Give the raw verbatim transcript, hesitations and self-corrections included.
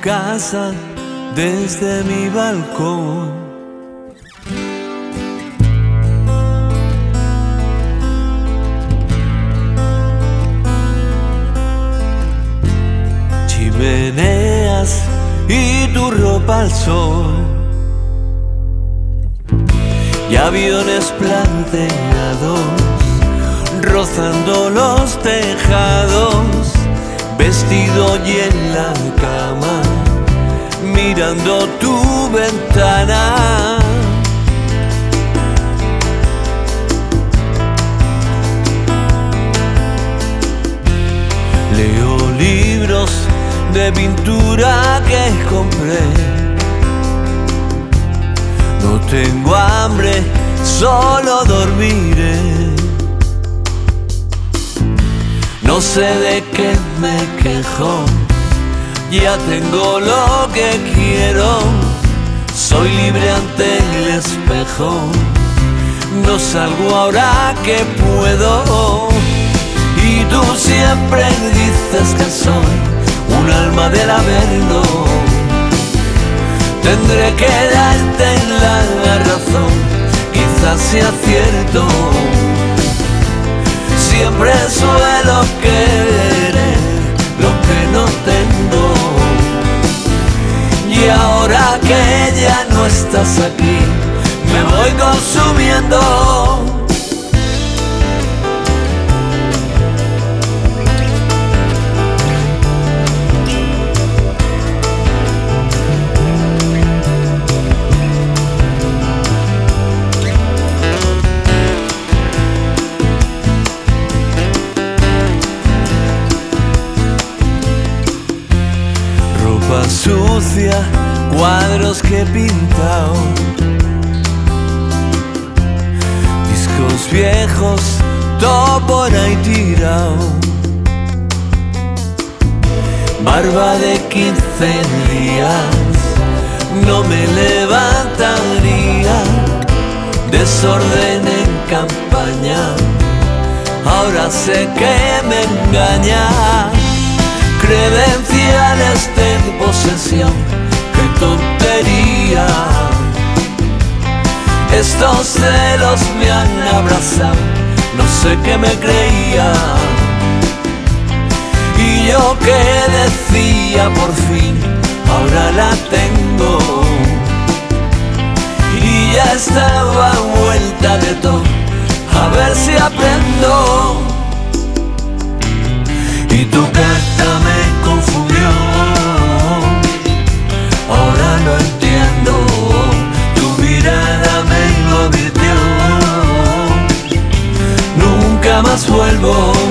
casa desde mi balcón. Chimeneas y tu ropa al sol, y aviones plateados rozando los tejados, vestido y en la cama mirando tu ventana. Leo libros de pintura que compré. No tengo hambre, solo dormiré. No sé de qué me quejo, ya tengo lo que quiero. Soy libre ante el espejo, no salgo ahora que puedo. Y tú siempre dices que soy un alma del averno. Tendré que darte la razón, quizás sea cierto. Siempre suelo querer lo que no tengo, y ahora que ya no estás aquí, me voy consumiendo. Sucia, cuadros que he pintado, discos viejos, todo por ahí tirado. Barba de quince días, no me levantaría. Desorden en campaña, ahora sé que me engaña. Credenciales de posesión, qué tontería. Estos celos me han abrazado, no sé qué me creía. Y yo que decía por fin, ahora la tengo. Y ya estaba vuelta de todo, a ver si aprendo. Y tu carta me confundió, ahora lo entiendo. Tu mirada me convirtió, nunca más vuelvo.